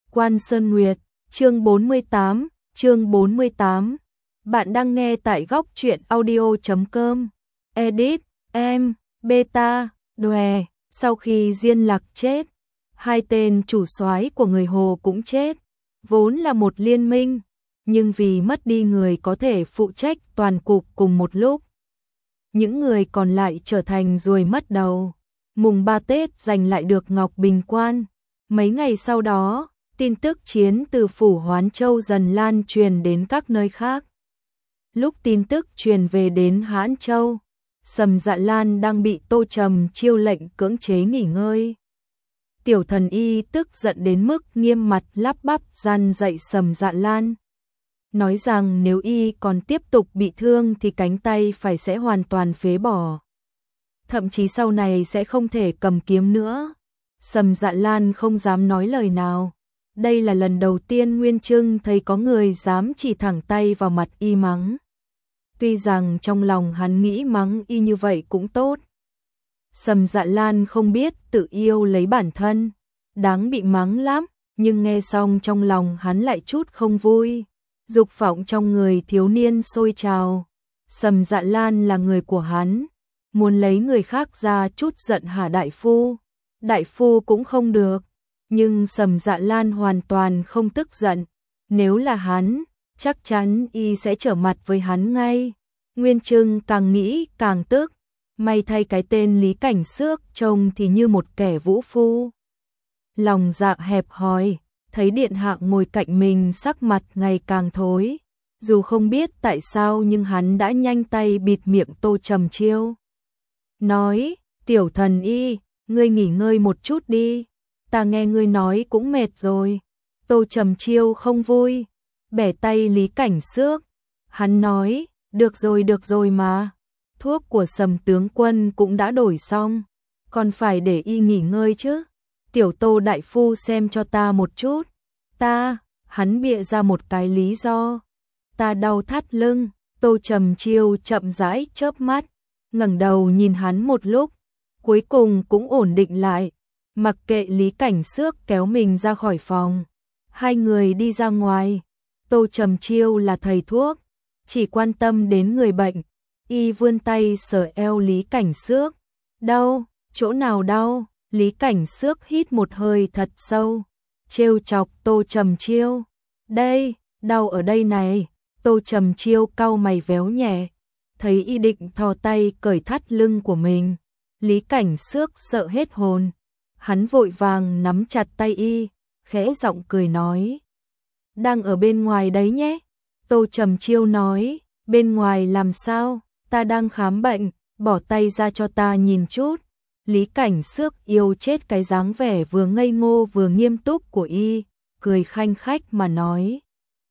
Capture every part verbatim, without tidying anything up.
Quan Sơn Nguyệt, chương bốn mươi tám, chương bốn mươi tám. Bạn đang nghe tại góc truyện audio chấm com. Edit, em, beta, đòe, sau khi Diên Lạc chết, hai tên chủ soái của người Hồ cũng chết, vốn là một liên minh, nhưng vì mất đi người có thể phụ trách toàn cục cùng một lúc, những người còn lại trở thành ruồi mất đầu. Mùng ba Tết giành lại được Ngọc Bình Quan. Mấy ngày sau đó, tin tức chiến từ phủ Hoán Châu dần lan truyền đến các nơi khác. Lúc tin tức truyền về đến Hãn Châu, Sầm Dạ Lan đang bị Tô Trầm Chiêu lệnh cưỡng chế nghỉ ngơi. Tiểu Thần Y tức giận đến mức nghiêm mặt lắp bắp gian dạy Sầm Dạ Lan, nói rằng nếu y còn tiếp tục bị thương thì cánh tay phải sẽ hoàn toàn phế bỏ, thậm chí sau này sẽ không thể cầm kiếm nữa. Sầm Dạ Lan không dám nói lời nào. Đây là lần đầu tiên Nguyên Trưng thấy có người dám chỉ thẳng tay vào mặt y mắng. Tuy rằng trong lòng hắn nghĩ mắng y như vậy cũng tốt. Sầm Dạ Lan không biết tự yêu lấy bản thân, đáng bị mắng lắm, nhưng nghe xong trong lòng hắn lại chút không vui. Dục vọng trong người thiếu niên sôi trào. Sầm Dạ Lan là người của hắn, muốn lấy người khác ra chút giận hả đại phu. Đại phu cũng không được, nhưng Sầm Dạ Lan hoàn toàn không tức giận. Nếu là hắn, chắc chắn y sẽ trở mặt với hắn ngay. Nguyên Trưng càng nghĩ càng tức, may thay cái tên Lý Cảnh Xước trông thì như một kẻ vũ phu. Lòng dạ hẹp hòi, thấy điện hạ ngồi cạnh mình sắc mặt ngày càng thối. Dù không biết tại sao nhưng hắn đã nhanh tay bịt miệng Tô Trầm Chiêu. Nói, Tiểu Thần Y, ngươi nghỉ ngơi một chút đi, ta nghe ngươi nói cũng mệt rồi. Tô Trầm Chiêu không vui, bẻ tay Lý Cảnh Xước. Hắn nói, được rồi được rồi mà, thuốc của Sầm tướng quân cũng đã đổi xong, còn phải để y nghỉ ngơi chứ. Tiểu Tô đại phu xem cho ta một chút. Ta, hắn bịa ra một cái lý do. Ta đau thắt lưng. Tô Trầm Chiêu chậm rãi chớp mắt, ngẩng đầu nhìn hắn một lúc, cuối cùng cũng ổn định lại, mặc kệ Lý Cảnh Xước kéo mình ra khỏi phòng. Hai người đi ra ngoài. Tô Trầm Chiêu là thầy thuốc, chỉ quan tâm đến người bệnh. Y vươn tay sờ eo Lý Cảnh Xước. Đau, chỗ nào đau? Lý Cảnh Xước hít một hơi thật sâu, trêu chọc Tô Trầm Chiêu. Đây, đau ở đây này. Tô Trầm Chiêu cau mày véo nhẹ, thấy y định thò tay cởi thắt lưng của mình. Lý Cảnh Xước sợ hết hồn, hắn vội vàng nắm chặt tay y, khẽ giọng cười nói. Đang ở bên ngoài đấy nhé. Tô Trầm Chiêu nói, bên ngoài làm sao? Ta đang khám bệnh, bỏ tay ra cho ta nhìn chút. Lý Cảnh Xước yêu chết cái dáng vẻ vừa ngây ngô vừa nghiêm túc của y, cười khanh khách mà nói.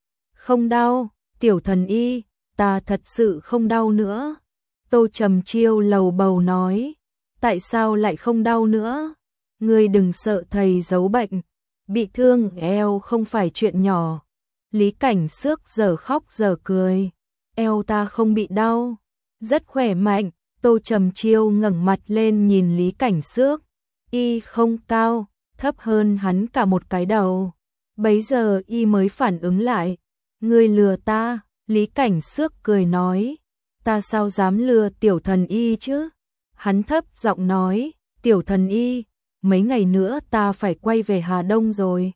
Không đau, Tiểu Thần Y, ta thật sự không đau nữa. Tô Trầm Chiêu lầu bầu nói, tại sao lại không đau nữa? Ngươi đừng sợ thầy giấu bệnh, bị thương eo không phải chuyện nhỏ. Lý Cảnh Xước giờ khóc giờ cười, eo ta không bị đau, rất khỏe mạnh. Tô Trầm Chiêu ngẩng mặt lên nhìn Lý Cảnh Xước, y không cao, thấp hơn hắn cả một cái đầu. Bấy giờ y mới phản ứng lại, ngươi lừa ta. Lý Cảnh Xước cười nói, ta sao dám lừa Tiểu Thần Y chứ? Hắn thấp giọng nói, Tiểu Thần Y, mấy ngày nữa ta phải quay về Hà Đông rồi.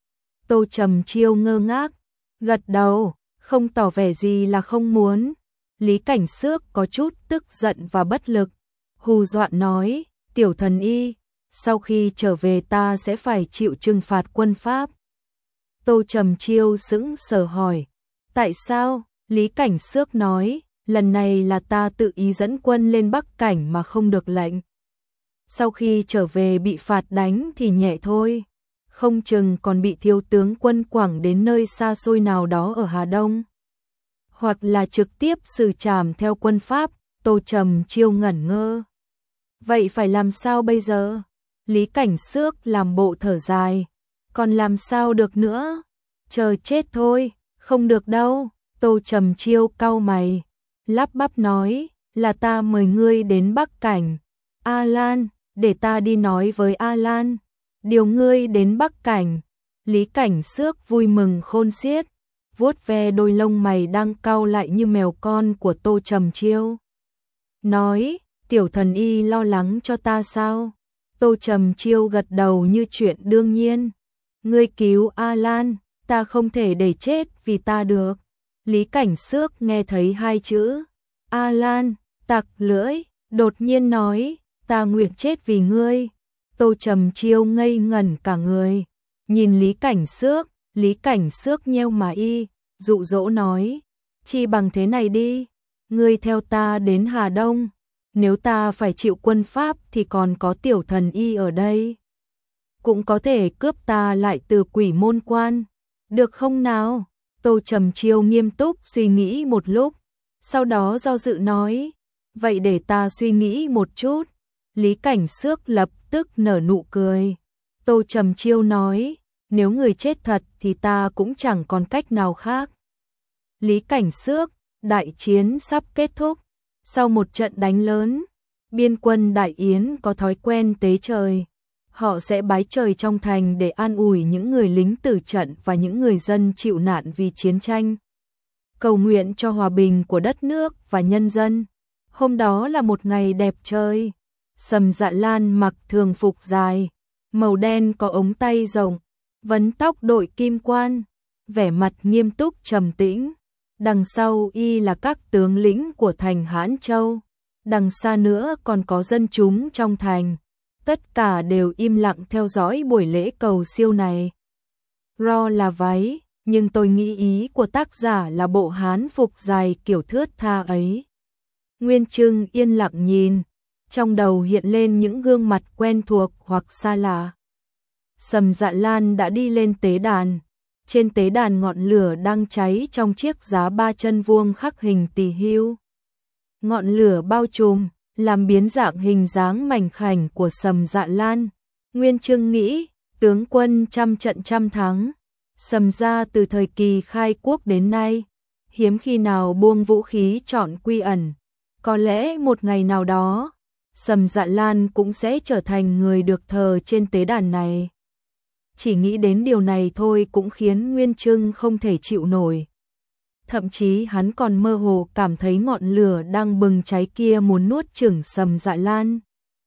Tô Trầm Chiêu ngơ ngác, gật đầu, không tỏ vẻ gì là không muốn. Lý Cảnh Xước có chút tức giận và bất lực, hù dọa nói, Tiểu Thần Y, sau khi trở về ta sẽ phải chịu trừng phạt quân Pháp. Tô Trầm Chiêu sững sờ hỏi, tại sao? Lý Cảnh Xước nói, lần này là ta tự ý dẫn quân lên Bắc Cảnh mà không được lệnh. Sau khi trở về bị phạt đánh thì nhẹ thôi, không chừng còn bị thiếu tướng quân quẳng đến nơi xa xôi nào đó ở Hà Đông, hoặc là trực tiếp xử trảm theo quân Pháp. Tô Trầm Chiêu ngẩn ngơ. Vậy phải làm sao bây giờ? Lý Cảnh Xước làm bộ thở dài, còn làm sao được nữa? Chờ chết thôi, không được đâu. Tô Trầm Chiêu cau mày, lắp bắp nói, là ta mời ngươi đến Bắc Cảnh. A Lan, để ta đi nói với A Lan, điều ngươi đến Bắc Cảnh. Lý Cảnh Xước vui mừng khôn xiết, vuốt ve đôi lông mày đang cau lại như mèo con của Tô Trầm Chiêu. Nói, tiểu thần y lo lắng cho ta sao? Tô Trầm Chiêu gật đầu như chuyện đương nhiên. Ngươi cứu A Lan, ta không thể để chết vì ta được. Lý Cảnh Xước nghe thấy hai chữ A Lan, tặc lưỡi, đột nhiên nói, ta nguyện chết vì ngươi. Tô Trầm Chiêu ngây ngẩn cả người, nhìn Lý Cảnh Xước, Lý Cảnh Xước nheo mà y, dụ dỗ nói, chi bằng thế này đi, ngươi theo ta đến Hà Đông, nếu ta phải chịu quân Pháp thì còn có tiểu thần y ở đây. Cũng có thể cướp ta lại từ Quỷ Môn Quan, được không nào? Tô Trầm Chiêu nghiêm túc suy nghĩ một lúc, sau đó do dự nói, vậy để ta suy nghĩ một chút. Lý Cảnh Xước lập tức nở nụ cười. Tô Trầm Chiêu nói, nếu người chết thật thì ta cũng chẳng còn cách nào khác. Lý Cảnh Xước, đại chiến sắp kết thúc. Sau một trận đánh lớn, biên quân Đại Yến có thói quen tế trời. Họ sẽ bái trời trong thành để an ủi những người lính tử trận và những người dân chịu nạn vì chiến tranh. Cầu nguyện cho hòa bình của đất nước và nhân dân. Hôm đó là một ngày đẹp trời. Sầm Dạ Lan mặc thường phục dài, màu đen có ống tay rộng, vấn tóc đội kim quan, vẻ mặt nghiêm túc trầm tĩnh. Đằng sau y là các tướng lĩnh của thành Hãn Châu. Đằng xa nữa còn có dân chúng trong thành. Tất cả đều im lặng theo dõi buổi lễ cầu siêu này. Ro là váy, nhưng tôi nghĩ ý của tác giả là bộ hán phục dài kiểu thướt tha ấy. Nguyên Trưng yên lặng nhìn, trong đầu hiện lên những gương mặt quen thuộc hoặc xa lạ. Sầm Dạ Lan đã đi lên tế đàn. Trên tế đàn ngọn lửa đang cháy trong chiếc giá ba chân vuông khắc hình tỳ hưu. Ngọn lửa bao trùm, làm biến dạng hình dáng mảnh khảnh của Sầm Dạ Lan. Nguyên Trưng nghĩ, tướng quân trăm trận trăm thắng. Sầm gia từ thời kỳ khai quốc đến nay, hiếm khi nào buông vũ khí chọn quy ẩn. Có lẽ một ngày nào đó, Sầm Dạ Lan cũng sẽ trở thành người được thờ trên tế đàn này. Chỉ nghĩ đến điều này thôi cũng khiến Nguyên Trưng không thể chịu nổi. Thậm chí hắn còn mơ hồ cảm thấy ngọn lửa đang bừng cháy kia muốn nuốt chửng Sầm Dạ Lan.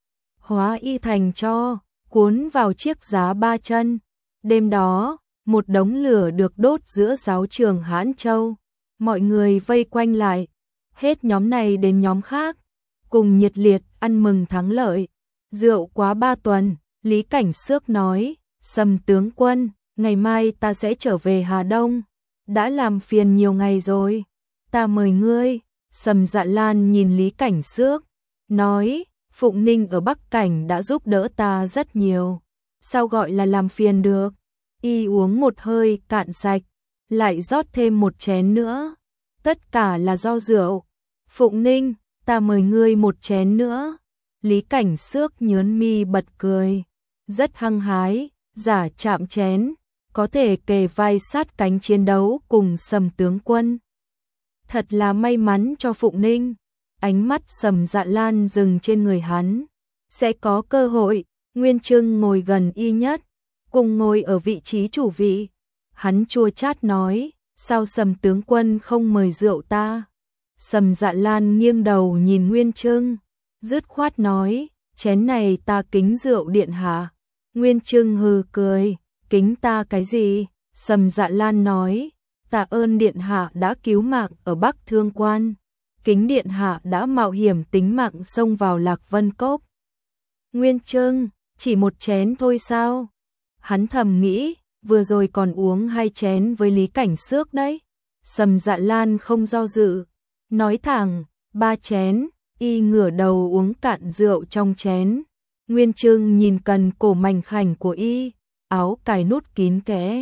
Hóa y thành tro, cuốn vào chiếc giá ba chân. Đêm đó, một đống lửa được đốt giữa giáo trường Hãn Châu. Mọi người vây quanh lại, hết nhóm này đến nhóm khác, cùng nhiệt liệt ăn mừng thắng lợi. Rượu quá ba tuần, Lý Cảnh Xước nói, Sầm tướng quân, ngày mai ta sẽ trở về Hà Đông. Đã làm phiền nhiều ngày rồi, ta mời ngươi. Sầm Dạ Lan nhìn Lý Cảnh Xước, nói, Phụng Ninh ở Bắc Cảnh đã giúp đỡ ta rất nhiều. Sao gọi là làm phiền được? Y uống một hơi cạn sạch, lại rót thêm một chén nữa. Tất cả là do rượu. Phụng Ninh, ta mời ngươi một chén nữa. Lý Cảnh Xước nhớn mi bật cười, rất hăng hái, giả chạm chén, có thể kề vai sát cánh chiến đấu cùng Sầm tướng quân. Thật là may mắn cho Phụng Ninh. Ánh mắt Sầm Dạ Lan dừng trên người hắn. Sẽ có cơ hội. Nguyên Trưng ngồi gần y nhất, cùng ngồi ở vị trí chủ vị. Hắn chua chát nói, sao Sầm tướng quân không mời rượu ta? Sầm Dạ Lan nghiêng đầu nhìn Nguyên Trưng, dứt khoát nói, chén này ta kính rượu điện hạ. Nguyên Trưng hừ cười, kính ta cái gì? Sầm Dạ Lan nói, tạ ơn điện hạ đã cứu mạng ở Bắc Thương Quan, kính điện hạ đã mạo hiểm tính mạng xông vào Lạc Vân Cốc. Nguyên Trưng, chỉ một chén thôi sao? Hắn thầm nghĩ, vừa rồi còn uống hai chén với Lý Cảnh Xước đấy. Sầm Dạ Lan không do dự, nói thẳng, ba chén. Y ngửa đầu uống cạn rượu trong chén. Nguyên Trưng nhìn cần cổ mảnh khảnh của y, áo cài nút kín kẽ,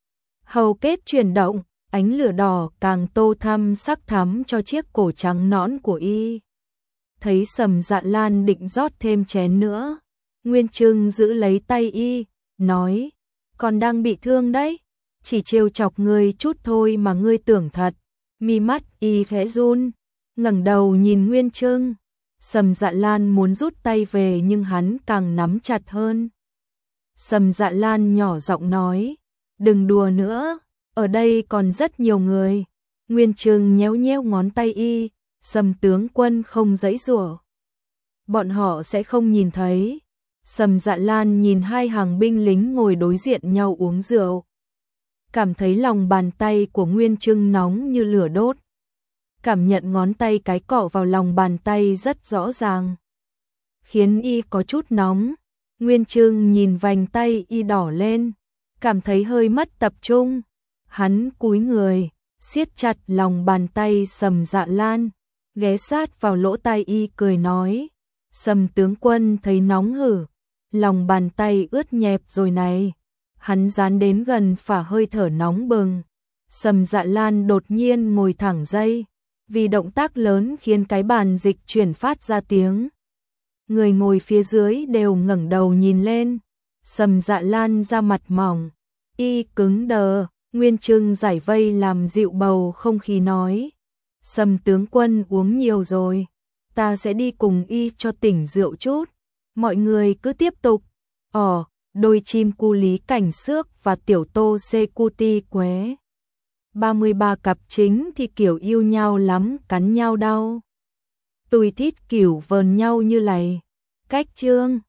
hầu kết chuyển động, ánh lửa đỏ càng tô thắm sắc thắm cho chiếc cổ trắng nõn của y. Thấy Sầm Dạ Lan định rót thêm chén nữa, Nguyên Trưng giữ lấy tay y, nói, còn đang bị thương đấy, chỉ trêu chọc ngươi chút thôi mà ngươi tưởng thật. Mi mắt y khẽ run, ngẩng đầu nhìn Nguyên Trưng. Sầm Dạ Lan muốn rút tay về nhưng hắn càng nắm chặt hơn. Sầm Dạ Lan nhỏ giọng nói, đừng đùa nữa, ở đây còn rất nhiều người. Nguyên Trưng nhéo nhéo ngón tay y, Sầm tướng quân không giãy giụa. Bọn họ sẽ không nhìn thấy. Sầm Dạ Lan nhìn hai hàng binh lính ngồi đối diện nhau uống rượu. Cảm thấy lòng bàn tay của Nguyên Trưng nóng như lửa đốt. Cảm nhận ngón tay cái cọ vào lòng bàn tay rất rõ ràng. Khiến y có chút nóng. Nguyên Trưng nhìn vành tay y đỏ lên. Cảm thấy hơi mất tập trung. Hắn cúi người, siết chặt lòng bàn tay Sầm Dạ Lan. Ghé sát vào lỗ tai y cười nói. Sầm tướng quân thấy nóng hử. Lòng bàn tay ướt nhẹp rồi này. Hắn dán đến gần phả hơi thở nóng bừng. Sầm Dạ Lan đột nhiên ngồi thẳng dây. Vì động tác lớn khiến cái bàn dịch chuyển phát ra tiếng. Người ngồi phía dưới đều ngẩng đầu nhìn lên. Sầm Dạ Lan da mặt mỏng, y cứng đờ. Nguyên Trưng giải vây làm dịu bầu không khí nói. Sầm tướng quân uống nhiều rồi, ta sẽ đi cùng y cho tỉnh rượu chút. Mọi người cứ tiếp tục. Ồ, đôi chim cu Lý Cảnh Xước và tiểu tô xê cu ti quế. ba mươi ba cặp chính thì kiểu yêu nhau lắm, cắn nhau đau. Tùi thít kiểu vờn nhau như lầy. Cách chương